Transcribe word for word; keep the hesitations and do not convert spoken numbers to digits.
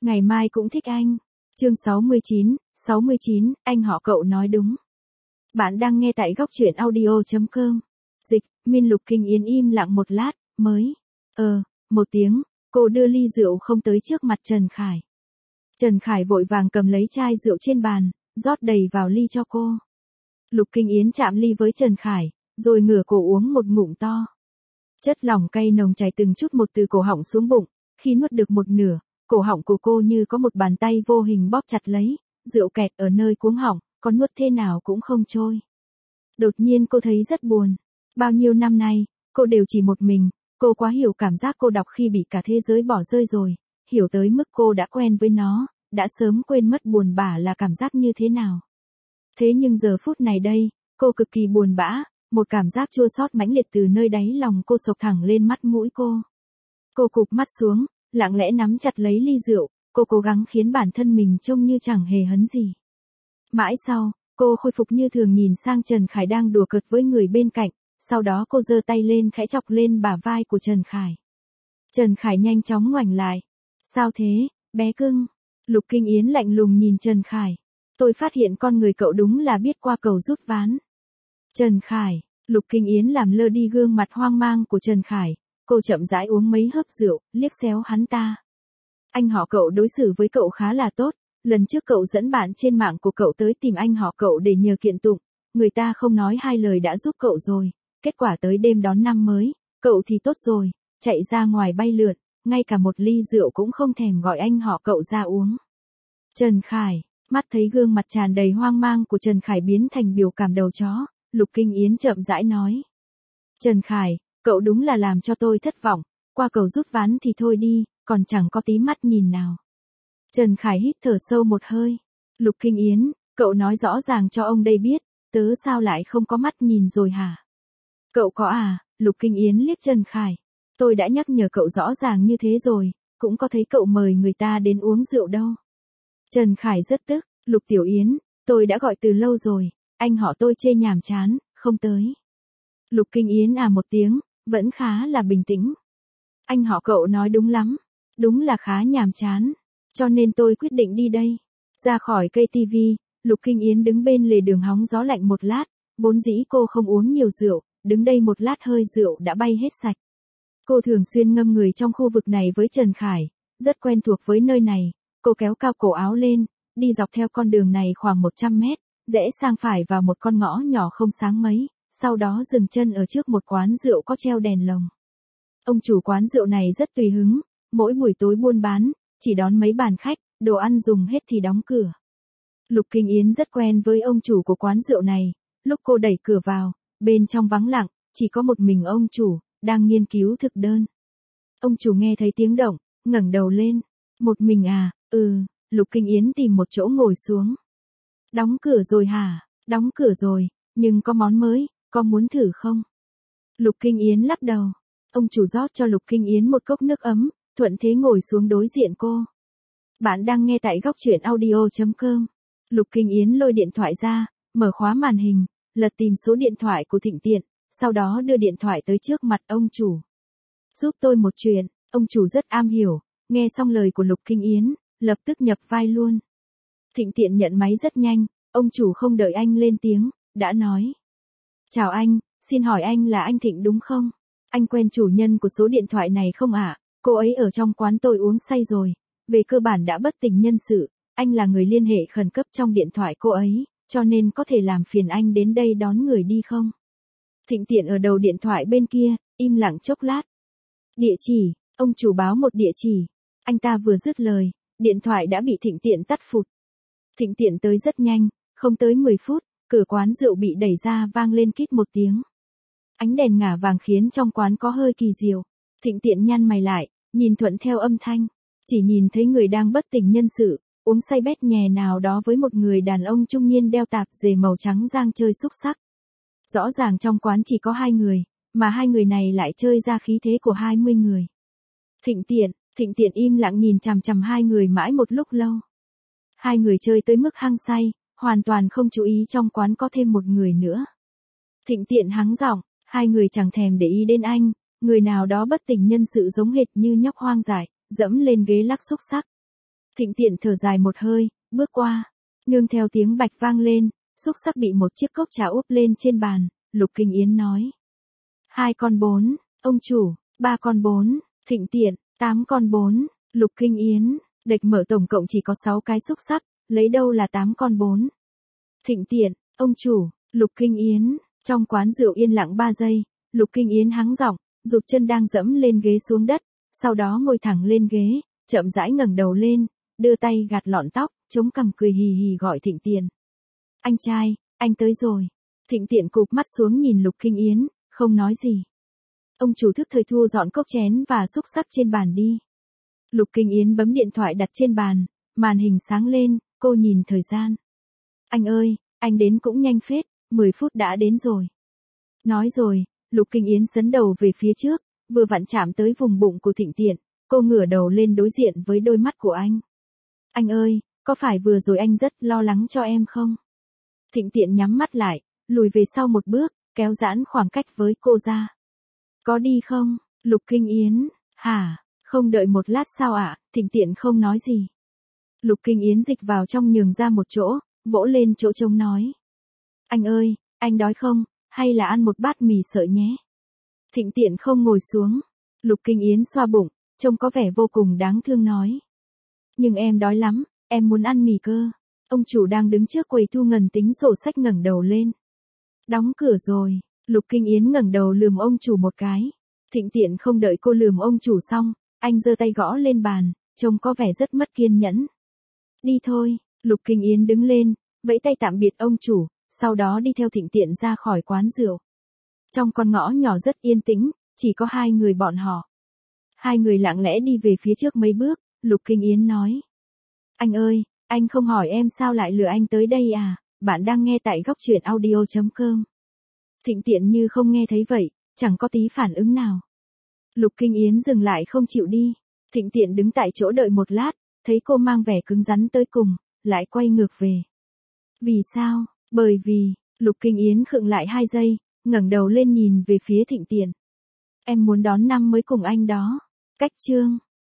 Ngày mai cũng thích anh. Chương sáu mươi chín, sáu mươi chín, anh họ cậu nói đúng. Bạn đang nghe tại góc truyện audio chấm com. Dịch, Min Lục Kinh Yến im lặng một lát, mới. Ờ, một tiếng, cô đưa ly rượu không tới trước mặt Trần Khải. Trần Khải vội vàng cầm lấy chai rượu trên bàn, rót đầy vào ly cho cô. Lục Kinh Yến chạm ly với Trần Khải, rồi ngửa cổ uống một ngụm to. Chất lỏng cay nồng chảy từng chút một từ cổ họng xuống bụng, khi nuốt được một nửa, cổ họng của cô như có một bàn tay vô hình bóp chặt lấy, rượu kẹt ở nơi cuống họng, có nuốt thế nào cũng không trôi. Đột nhiên cô thấy rất buồn. Bao nhiêu năm nay, cô đều chỉ một mình, cô quá hiểu cảm giác cô độc khi bị cả thế giới bỏ rơi rồi, hiểu tới mức cô đã quen với nó, đã sớm quên mất buồn bã là cảm giác như thế nào. Thế nhưng giờ phút này đây, cô cực kỳ buồn bã, một cảm giác chua xót mãnh liệt từ nơi đáy lòng cô xộc thẳng lên mắt mũi cô. Cô cụp mắt xuống, lặng lẽ nắm chặt lấy ly rượu, cô cố gắng khiến bản thân mình trông như chẳng hề hấn gì. Mãi sau, cô khôi phục như thường nhìn sang Trần Khải đang đùa cợt với người bên cạnh, sau đó cô giơ tay lên khẽ chọc lên bả vai của Trần Khải. Trần Khải nhanh chóng ngoảnh lại. Sao thế, bé cưng? Lục Kinh Yến lạnh lùng nhìn Trần Khải. Tôi phát hiện con người cậu đúng là biết qua cầu rút ván. Trần Khải, Lục Kinh Yến làm lơ đi gương mặt hoang mang của Trần Khải, cô chậm rãi uống mấy hớp rượu, liếc xéo hắn ta. Anh họ cậu đối xử với cậu khá là tốt, lần trước cậu dẫn bạn trên mạng của cậu tới tìm anh họ cậu để nhờ kiện tụng, người ta không nói hai lời đã giúp cậu rồi, kết quả tới đêm đón năm mới, cậu thì tốt rồi, chạy ra ngoài bay lượn, ngay cả một ly rượu cũng không thèm gọi anh họ cậu ra uống. Trần Khải, mắt thấy gương mặt tràn đầy hoang mang của Trần Khải biến thành biểu cảm đầu chó, Lục Kinh Yến chậm rãi nói. Trần Khải, cậu đúng là làm cho tôi thất vọng, qua cầu rút ván thì thôi đi, còn chẳng có tí mắt nhìn nào. Trần Khải hít thở sâu một hơi. Lục Kinh Yến, cậu nói rõ ràng cho ông đây biết, tớ sao lại không có mắt nhìn rồi hả? Cậu có à? Lục Kinh Yến liếc Trần Khải. Tôi đã nhắc nhở cậu rõ ràng như thế rồi, cũng có thấy cậu mời người ta đến uống rượu đâu. Trần Khải rất tức. Lục Tiểu Yến, tôi đã gọi từ lâu rồi, anh họ tôi chê nhàm chán, không tới. Lục Kinh Yến à một tiếng, vẫn khá là bình tĩnh. Anh họ cậu nói đúng lắm, đúng là khá nhàm chán, cho nên tôi quyết định đi đây. Ra khỏi cây tivi, Lục Kinh Yến đứng bên lề đường hóng gió lạnh một lát, vốn dĩ cô không uống nhiều rượu, đứng đây một lát hơi rượu đã bay hết sạch. Cô thường xuyên ngâm người trong khu vực này với Trần Khải, rất quen thuộc với nơi này, cô kéo cao cổ áo lên, đi dọc theo con đường này khoảng một trăm mét, rẽ sang phải vào một con ngõ nhỏ không sáng mấy, sau đó dừng chân ở trước một quán rượu có treo đèn lồng. Ông chủ quán rượu này rất tùy hứng, mỗi buổi tối buôn bán, chỉ đón mấy bàn khách, đồ ăn dùng hết thì đóng cửa. Lục Kinh Yến rất quen với ông chủ của quán rượu này, lúc cô đẩy cửa vào, bên trong vắng lặng, chỉ có một mình ông chủ, đang nghiên cứu thực đơn. Ông chủ nghe thấy tiếng động, ngẩng đầu lên. Một mình à? Ừ, Lục Kinh Yến tìm một chỗ ngồi xuống. Đóng cửa rồi hả? Đóng cửa rồi, nhưng có món mới, có muốn thử không? Lục Kinh Yến lắc đầu. Ông chủ rót cho Lục Kinh Yến một cốc nước ấm, thuận thế ngồi xuống đối diện cô. Bạn đang nghe tại góc truyện audio chấm com. Lục Kinh Yến lôi điện thoại ra, mở khóa màn hình, lật tìm số điện thoại của Thịnh Tiện, sau đó đưa điện thoại tới trước mặt ông chủ. Giúp tôi một chuyện, ông chủ rất am hiểu, nghe xong lời của Lục Kinh Yến, lập tức nhập vai luôn. Thịnh Tiện nhận máy rất nhanh, ông chủ không đợi anh lên tiếng, đã nói. Chào anh, xin hỏi anh là anh Thịnh đúng không? Anh quen chủ nhân của số điện thoại này không ạ? À? Cô ấy ở trong quán tôi uống say rồi, về cơ bản đã bất tỉnh nhân sự, anh là người liên hệ khẩn cấp trong điện thoại cô ấy, cho nên có thể làm phiền anh đến đây đón người đi không? Thịnh Tiện ở đầu điện thoại bên kia, im lặng chốc lát. Địa chỉ, ông chủ báo một địa chỉ. Anh ta vừa dứt lời, điện thoại đã bị Thịnh Tiện tắt phụt. Thịnh Tiện tới rất nhanh, không tới mười phút, cửa quán rượu bị đẩy ra vang lên kít một tiếng. Ánh đèn ngả vàng khiến trong quán có hơi kỳ diệu. Thịnh Tiện nhăn mày lại, nhìn thuận theo âm thanh, chỉ nhìn thấy người đang bất tỉnh nhân sự, uống say bét nhè nào đó với một người đàn ông trung niên đeo tạp dề màu trắng giang chơi xúc sắc. Rõ ràng trong quán chỉ có hai người, mà hai người này lại chơi ra khí thế của hai mươi người. Thịnh Tiện, Thịnh Tiện im lặng nhìn chằm chằm hai người mãi một lúc lâu. Hai người chơi tới mức hăng say, hoàn toàn không chú ý trong quán có thêm một người nữa. Thịnh Tiện hắng giọng, hai người chẳng thèm để ý đến anh, người nào đó bất tỉnh nhân sự giống hệt như nhóc hoang dại, dẫm lên ghế lắc xúc sắc. Thịnh Tiện thở dài một hơi, bước qua. Nương theo tiếng bạch vang lên, xúc xắc bị một chiếc cốc trà úp lên trên bàn, Lục Kinh Yến nói. Hai con bốn, ông chủ, ba con bốn, Thịnh Tiện, tám con bốn, Lục Kinh Yến, địch mở tổng cộng chỉ có sáu cái xúc xắc, lấy đâu là tám con bốn. Thịnh Tiện, ông chủ, Lục Kinh Yến, trong quán rượu yên lặng ba giây, Lục Kinh Yến hắng giọng, rụt chân đang dẫm lên ghế xuống đất, sau đó ngồi thẳng lên ghế, chậm rãi ngẩng đầu lên, đưa tay gạt lọn tóc, chống cằm cười hì hì gọi Thịnh Tiện. Anh trai, anh tới rồi. Thịnh Tiện cụp mắt xuống nhìn Lục Kinh Yến, không nói gì. Ông chủ thức thời thu dọn cốc chén và xúc xắc trên bàn đi. Lục Kinh Yến bấm điện thoại đặt trên bàn, màn hình sáng lên, cô nhìn thời gian. Anh ơi, anh đến cũng nhanh phết, mười phút đã đến rồi. Nói rồi, Lục Kinh Yến sấn đầu về phía trước, vừa vặn chạm tới vùng bụng của Thịnh Tiện, cô ngửa đầu lên đối diện với đôi mắt của anh. Anh ơi, có phải vừa rồi anh rất lo lắng cho em không? Thịnh Tiện nhắm mắt lại, lùi về sau một bước, kéo giãn khoảng cách với cô ra. Có đi không? Lục Kinh Yến, hả? Không đợi một lát sao ạ? Thịnh Tiện không nói gì. Lục Kinh Yến dịch vào trong nhường ra một chỗ, vỗ lên chỗ trống nói. Anh ơi, anh đói không? Hay là ăn một bát mì sợi nhé? Thịnh Tiện không ngồi xuống. Lục Kinh Yến xoa bụng, trông có vẻ vô cùng đáng thương nói. Nhưng em đói lắm, em muốn ăn mì cơ. Ông chủ đang đứng trước quầy thu ngân tính sổ sách ngẩng đầu lên. Đóng cửa rồi. Lục Kinh Yến ngẩng đầu lườm ông chủ một cái. Thịnh Tiện không đợi cô lườm ông chủ xong, anh giơ tay gõ lên bàn, trông có vẻ rất mất kiên nhẫn. Đi thôi. Lục Kinh Yến đứng lên, vẫy tay tạm biệt ông chủ, sau đó đi theo Thịnh Tiện ra khỏi quán rượu. Trong con ngõ nhỏ rất yên tĩnh, chỉ có hai người bọn họ. Hai người lặng lẽ đi về phía trước mấy bước, Lục Kinh Yến nói. Anh ơi, anh không hỏi em sao lại lừa anh tới đây à, bạn đang nghe tại góc truyện audio chấm com. Thịnh Tiện như không nghe thấy vậy, chẳng có tí phản ứng nào. Lục Kinh Yến dừng lại không chịu đi. Thịnh Tiện đứng tại chỗ đợi một lát, thấy cô mang vẻ cứng rắn tới cùng, lại quay ngược về. Vì sao? Bởi vì, Lục Kinh Yến khựng lại hai giây, ngẩng đầu lên nhìn về phía Thịnh Tiện. Em muốn đón năm mới cùng anh đó. Cách chương.